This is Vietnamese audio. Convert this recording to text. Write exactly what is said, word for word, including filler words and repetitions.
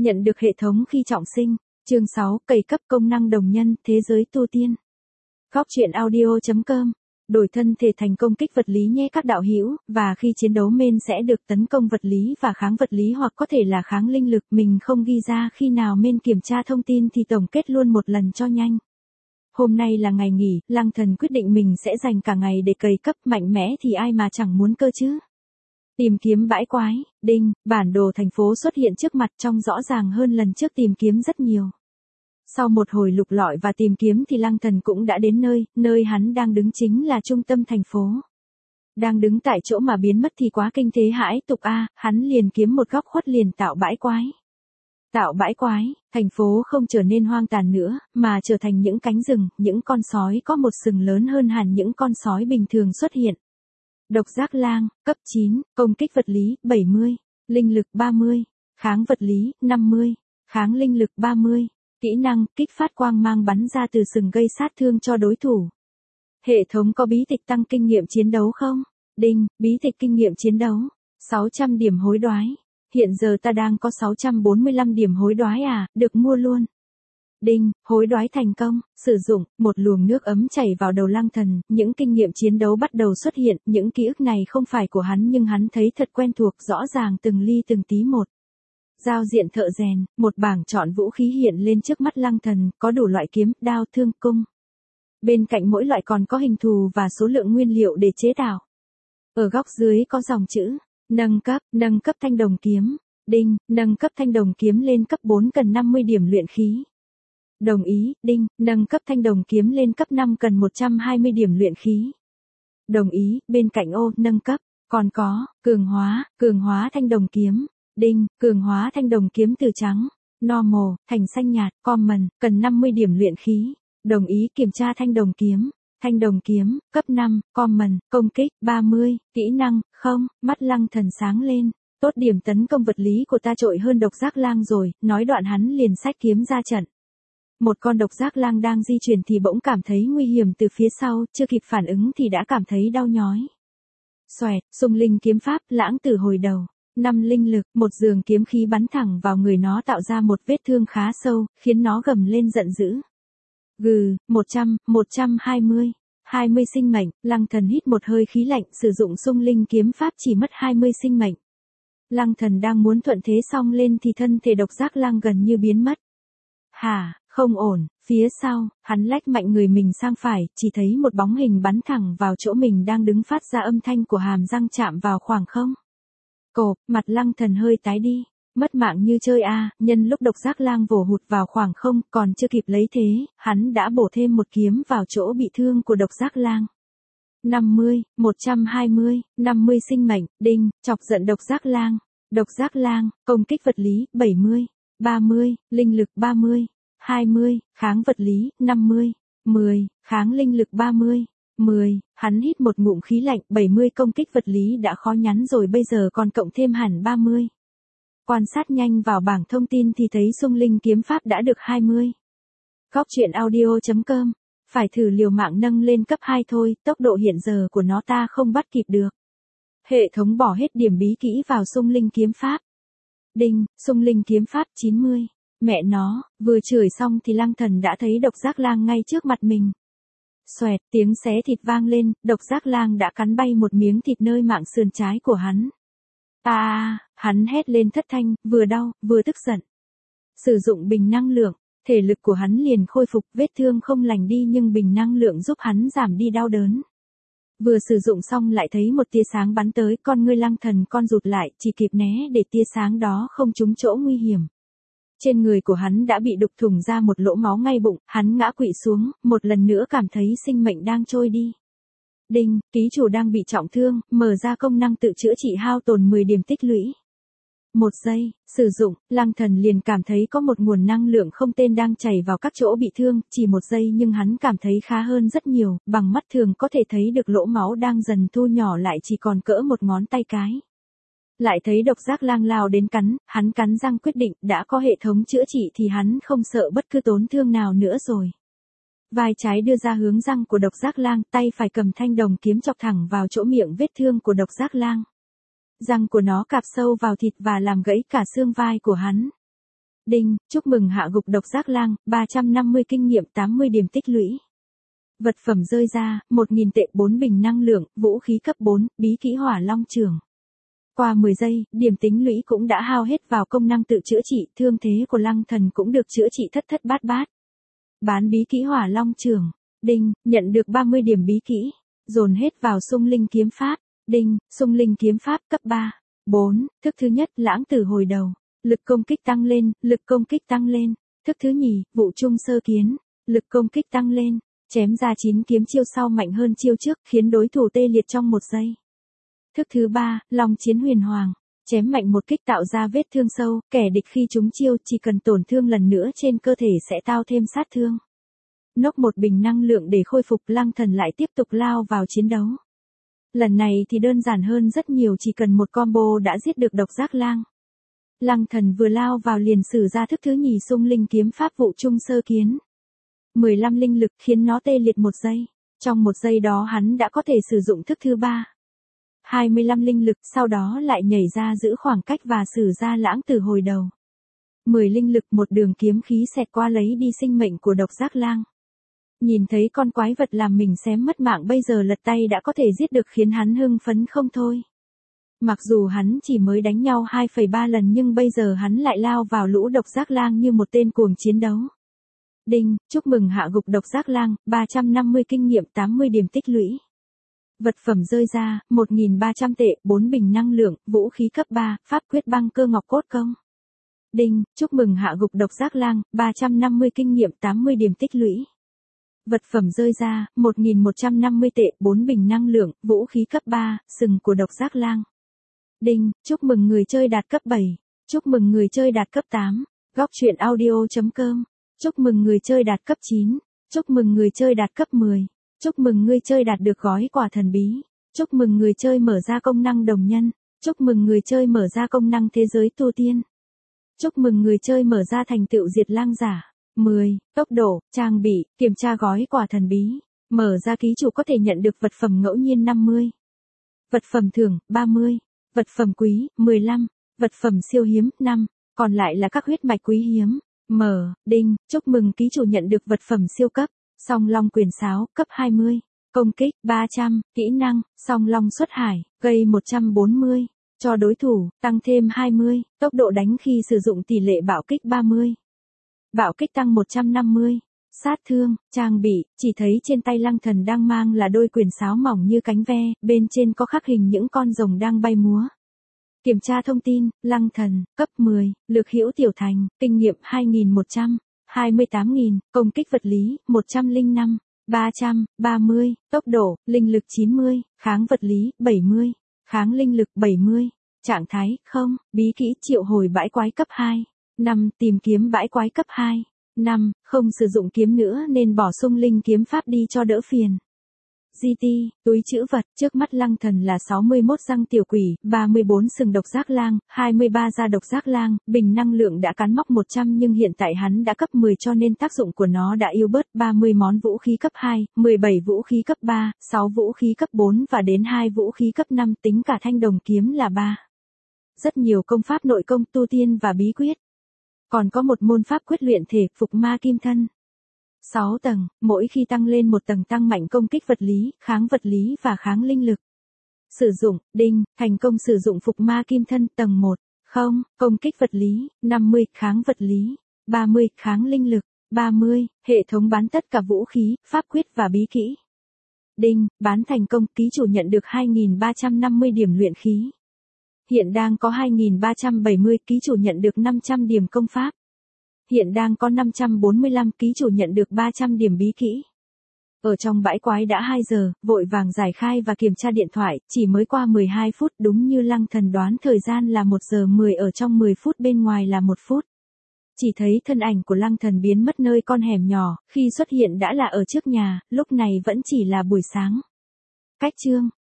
Nhận được hệ thống khi trọng sinh. Chương sáu, cày cấp công năng đồng nhân, thế giới tu tiên. Góc truyện audio chấm com. Đổi thân thể thành công kích vật lý nhé các đạo hữu, và khi chiến đấu men sẽ được tấn công vật lý và kháng vật lý hoặc có thể là kháng linh lực. Mình không ghi ra khi nào men kiểm tra thông tin thì tổng kết luôn một lần cho nhanh. Hôm nay là ngày nghỉ, Lăng Thần quyết định mình sẽ dành cả ngày để cày cấp. Mạnh mẽ thì ai mà chẳng muốn cơ chứ. Tìm kiếm bãi quái, đinh, bản đồ thành phố xuất hiện trước mặt trông rõ ràng hơn lần trước tìm kiếm rất nhiều. Sau một hồi lục lọi và tìm kiếm thì Lăng Thần cũng đã đến nơi, nơi hắn đang đứng chính là trung tâm thành phố. Đang đứng tại chỗ mà biến mất thì quá kinh thế hãi tục a, hắn liền kiếm một góc khuất liền tạo bãi quái. Tạo bãi quái, thành phố không trở nên hoang tàn nữa, mà trở thành những cánh rừng, những con sói có một sừng lớn hơn hẳn những con sói bình thường xuất hiện. Độc giác lang, cấp chín, công kích vật lý, bảy mươi, linh lực ba mươi, kháng vật lý, năm mươi, kháng linh lực ba mươi, kỹ năng, kích phát quang mang bắn ra từ sừng gây sát thương cho đối thủ. Hệ thống có bí tịch tăng kinh nghiệm chiến đấu không? Đinh, bí tịch kinh nghiệm chiến đấu, sáu trăm điểm hối đoái. Hiện giờ ta đang có sáu trăm bốn mươi lăm điểm hối đoái à, được mua luôn. Đinh, hối đoái thành công, sử dụng, một luồng nước ấm chảy vào đầu Lăng Thần, những kinh nghiệm chiến đấu bắt đầu xuất hiện, những ký ức này không phải của hắn nhưng hắn thấy thật quen thuộc rõ ràng từng ly từng tí một. Giao diện thợ rèn, một bảng chọn vũ khí hiện lên trước mắt Lăng Thần, có đủ loại kiếm, đao, thương, cung. Bên cạnh mỗi loại còn có hình thù và số lượng nguyên liệu để chế tạo. Ở góc dưới có dòng chữ, nâng cấp, nâng cấp thanh đồng kiếm. Đinh, nâng cấp thanh đồng kiếm lên cấp bốn cần năm mươi điểm luyện khí. Đồng ý, đinh, nâng cấp thanh đồng kiếm lên cấp năm cần một trăm hai mươi điểm luyện khí. Đồng ý, bên cạnh ô, nâng cấp, còn có, cường hóa, cường hóa thanh đồng kiếm. Đinh, cường hóa thanh đồng kiếm từ trắng, normal, thành xanh nhạt, common, cần năm mươi điểm luyện khí. Đồng ý kiểm tra thanh đồng kiếm. Thanh đồng kiếm, cấp năm, common, công kích, ba mươi, kỹ năng, không, mắt Lăng Thần sáng lên. Tốt, điểm tấn công vật lý của ta trội hơn độc giác lang rồi, nói đoạn hắn liền xách kiếm ra trận. Một con độc giác lang đang di chuyển thì bỗng cảm thấy nguy hiểm từ phía sau, chưa kịp phản ứng thì đã cảm thấy đau nhói. Xoẹt, xung linh kiếm pháp, lãng tử hồi đầu. Năm linh lực, một dường kiếm khí bắn thẳng vào người nó tạo ra một vết thương khá sâu, khiến nó gầm lên giận dữ. Gừ, một trăm, một trăm hai mươi, hai mươi sinh mệnh, Lăng Thần hít một hơi khí lạnh, sử dụng xung linh kiếm pháp chỉ mất hai mươi sinh mệnh. Lăng Thần đang muốn thuận thế xông lên thì thân thể độc giác lang gần như biến mất. Hả, không ổn, phía sau, hắn lách mạnh người mình sang phải, chỉ thấy một bóng hình bắn thẳng vào chỗ mình đang đứng phát ra âm thanh của hàm răng chạm vào khoảng không. Cộp, mặt Lăng Thần hơi tái đi, mất mạng như chơi a, nhân lúc độc giác lang vồ hụt vào khoảng không, còn chưa kịp lấy thế, hắn đã bổ thêm một kiếm vào chỗ bị thương của độc giác lang. năm mươi, một trăm hai mươi, năm mươi sinh mệnh, đinh, chọc giận độc giác lang. Độc giác lang, công kích vật lý, bảy mươi, ba mươi, linh lực ba mươi, hai mươi, kháng vật lý, năm mươi, mười, kháng linh lực ba mươi, mười, hắn hít một ngụm khí lạnh, bảy mươi công kích vật lý đã khó nhắn rồi bây giờ còn cộng thêm hẳn ba mươi. Quan sát nhanh vào bảng thông tin thì thấy xung linh kiếm pháp đã được hai mươi. Góc truyện audio chấm com, phải thử liều mạng nâng lên cấp hai thôi, tốc độ hiện giờ của nó ta không bắt kịp được. Hệ thống bỏ hết điểm bí kỹ vào xung linh kiếm pháp. Đinh, xung linh kiếm pháp chín mươi. Mẹ nó, vừa chửi xong thì Lăng Thần đã thấy độc giác lang ngay trước mặt mình. Xoẹt, tiếng xé thịt vang lên, độc giác lang đã cắn bay một miếng thịt nơi mạng sườn trái của hắn. À, à, hắn hét lên thất thanh, vừa đau, vừa tức giận. Sử dụng bình năng lượng, thể lực của hắn liền khôi phục, vết thương không lành đi nhưng bình năng lượng giúp hắn giảm đi đau đớn. Vừa sử dụng xong lại thấy một tia sáng bắn tới, con ngươi Lăng Thần con rụt lại, chỉ kịp né để tia sáng đó không trúng chỗ nguy hiểm. Trên người của hắn đã bị đục thủng ra một lỗ máu ngay bụng, hắn ngã quỵ xuống, một lần nữa cảm thấy sinh mệnh đang trôi đi. Đinh, ký chủ đang bị trọng thương, mở ra công năng tự chữa trị hao tổn mười điểm tích lũy. Một giây, sử dụng, Lăng Thần liền cảm thấy có một nguồn năng lượng không tên đang chảy vào các chỗ bị thương, chỉ một giây nhưng hắn cảm thấy khá hơn rất nhiều, bằng mắt thường có thể thấy được lỗ máu đang dần thu nhỏ lại chỉ còn cỡ một ngón tay cái. Lại thấy độc giác lang lao đến cắn, hắn cắn răng quyết định, đã có hệ thống chữa trị thì hắn không sợ bất cứ tổn thương nào nữa rồi. Vai trái đưa ra hướng răng của độc giác lang, tay phải cầm thanh đồng kiếm chọc thẳng vào chỗ miệng vết thương của độc giác lang. Răng của nó cạp sâu vào thịt và làm gãy cả xương vai của hắn. Đinh, chúc mừng hạ gục độc giác lang, ba trăm năm mươi kinh nghiệm tám mươi điểm tích lũy. Vật phẩm rơi ra, một nghìn tệ bốn bình năng lượng, vũ khí cấp bốn, bí kỹ hỏa long trường. Qua mười giây, điểm tính lũy cũng đã hao hết vào công năng tự chữa trị, thương thế của Lăng Thần cũng được chữa trị thất thất bát bát. Bán bí kỹ hỏa long trường. Đinh, nhận được ba mươi điểm bí kỹ. Dồn hết vào xung linh kiếm pháp. Đinh, xung linh kiếm pháp cấp ba. bốn, thức thứ nhất, lãng tử hồi đầu. Lực công kích tăng lên, lực công kích tăng lên. Thức thứ nhì, vụ trung sơ kiến. Lực công kích tăng lên. Chém ra chín kiếm chiêu sau mạnh hơn chiêu trước, khiến đối thủ tê liệt trong một giây. Thức thứ ba, Long chiến huyền hoàng. Chém mạnh một kích tạo ra vết thương sâu, kẻ địch khi trúng chiêu chỉ cần tổn thương lần nữa trên cơ thể sẽ tạo thêm sát thương. Nốc một bình năng lượng để khôi phục, Lăng Thần lại tiếp tục lao vào chiến đấu. Lần này thì đơn giản hơn rất nhiều, chỉ cần một combo đã giết được độc giác lang. Lăng Thần vừa lao vào liền sử ra thức thứ nhì xung linh kiếm pháp vụ trung sơ kiến. mười lăm linh lực khiến nó tê liệt một giây. Trong một giây đó hắn đã có thể sử dụng thức thứ ba. hai mươi lăm linh lực, sau đó lại nhảy ra giữ khoảng cách và sử ra lãng tử hồi đầu. mười linh lực, một đường kiếm khí xẹt qua lấy đi sinh mệnh của độc giác lang. Nhìn thấy con quái vật làm mình xém mất mạng bây giờ lật tay đã có thể giết được khiến hắn hưng phấn không thôi. Mặc dù hắn chỉ mới đánh nhau hai phẩy ba lần nhưng bây giờ hắn lại lao vào lũ độc giác lang như một tên cuồng chiến đấu. Đinh, chúc mừng hạ gục độc giác lang, ba trăm năm mươi kinh nghiệm tám mươi điểm tích lũy. Vật phẩm rơi ra, một nghìn ba trăm tệ, bốn bình năng lượng, vũ khí cấp ba, pháp quyết băng cơ ngọc cốt công. Đinh, chúc mừng hạ gục độc giác lang, ba trăm năm mươi kinh nghiệm tám mươi điểm tích lũy. Vật phẩm rơi ra, một nghìn một trăm năm mươi tệ, bốn bình năng lượng, vũ khí cấp ba, sừng của độc giác lang. Đinh, chúc mừng người chơi đạt cấp bảy. Chúc mừng người chơi đạt cấp tám. Góc truyện audio chấm com. Chúc mừng người chơi đạt cấp chín. Chúc mừng người chơi đạt cấp mười. Chúc mừng người chơi đạt được gói quà thần bí. Chúc mừng người chơi mở ra công năng đồng nhân. Chúc mừng người chơi mở ra công năng thế giới tu tiên. Chúc mừng người chơi mở ra thành tựu diệt lang giả. mười. Tốc độ, trang bị, kiểm tra gói quà thần bí. Mở ra ký chủ có thể nhận được vật phẩm ngẫu nhiên năm mươi. Vật phẩm thưởng, ba mươi. Vật phẩm quý, mười lăm. Vật phẩm siêu hiếm, năm. Còn lại là các huyết mạch quý hiếm. Mở, đinh, chúc mừng ký chủ nhận được vật phẩm siêu cấp. Song Long quyền sáo, cấp hai mươi. Công kích, ba trăm. Kỹ năng, Song Long xuất hải, gây một trăm bốn mươi. Cho đối thủ, tăng thêm hai mươi. Tốc độ đánh khi sử dụng tỷ lệ bạo kích ba mươi. Bạo kích tăng một trăm năm mươi. Sát thương, trang bị, chỉ thấy trên tay Lăng Thần đang mang là đôi quyền sáo mỏng như cánh ve, bên trên có khắc hình những con rồng đang bay múa. Kiểm tra thông tin, Lăng Thần, cấp mười, lực hữu tiểu thành, kinh nghiệm hai nghìn một trăm, hai mươi tám nghìn, công kích vật lý, một trăm lẻ năm, ba trăm, ba mươi, tốc độ, linh lực chín mươi, kháng vật lý, bảy mươi, kháng linh lực bảy mươi, trạng thái, không, bí kỹ triệu hồi bãi quái cấp hai, năm, tìm kiếm bãi quái cấp hai, năm, không sử dụng kiếm nữa nên bỏ xung linh kiếm pháp đi cho đỡ phiền. giê tê, túi trữ vật, trước mắt Lăng Thần là sáu mươi mốt răng tiểu quỷ, ba mươi bốn sừng độc giác lang, hai mươi ba da độc giác lang, bình năng lượng đã cán mốc một trăm nhưng hiện tại hắn đã cấp mười cho nên tác dụng của nó đã yếu bớt, ba mươi món vũ khí cấp hai, mười bảy vũ khí cấp ba, sáu vũ khí cấp bốn và đến hai vũ khí cấp năm, tính cả thanh đồng kiếm là ba. Rất nhiều công pháp nội công tu tiên và bí quyết. Còn có một môn pháp quyết luyện thể, phục ma kim thân. sáu tầng, mỗi khi tăng lên một tầng tăng mạnh công kích vật lý, kháng vật lý và kháng linh lực. Sử dụng, đinh, thành công sử dụng phục ma kim thân tầng một, không, công kích vật lý, năm mươi, kháng vật lý, ba mươi, kháng linh lực, ba mươi, hệ thống bán tất cả vũ khí, pháp quyết và bí kỹ. Đinh, bán thành công, ký chủ nhận được hai nghìn ba trăm năm mươi điểm luyện khí. Hiện đang có hai nghìn ba trăm bảy mươi, ký chủ nhận được năm trăm điểm công pháp. Hiện đang có năm trăm bốn mươi lăm, ký chủ nhận được ba trăm điểm bí kỹ. Ở trong bãi quái đã hai giờ, vội vàng giải khai và kiểm tra điện thoại, chỉ mới qua mười hai phút, đúng như Lăng Thần đoán thời gian là một giờ mười, ở trong mười phút bên ngoài là một phút. Chỉ thấy thân ảnh của Lăng Thần biến mất nơi con hẻm nhỏ, khi xuất hiện đã là ở trước nhà, lúc này vẫn chỉ là buổi sáng. Cách chương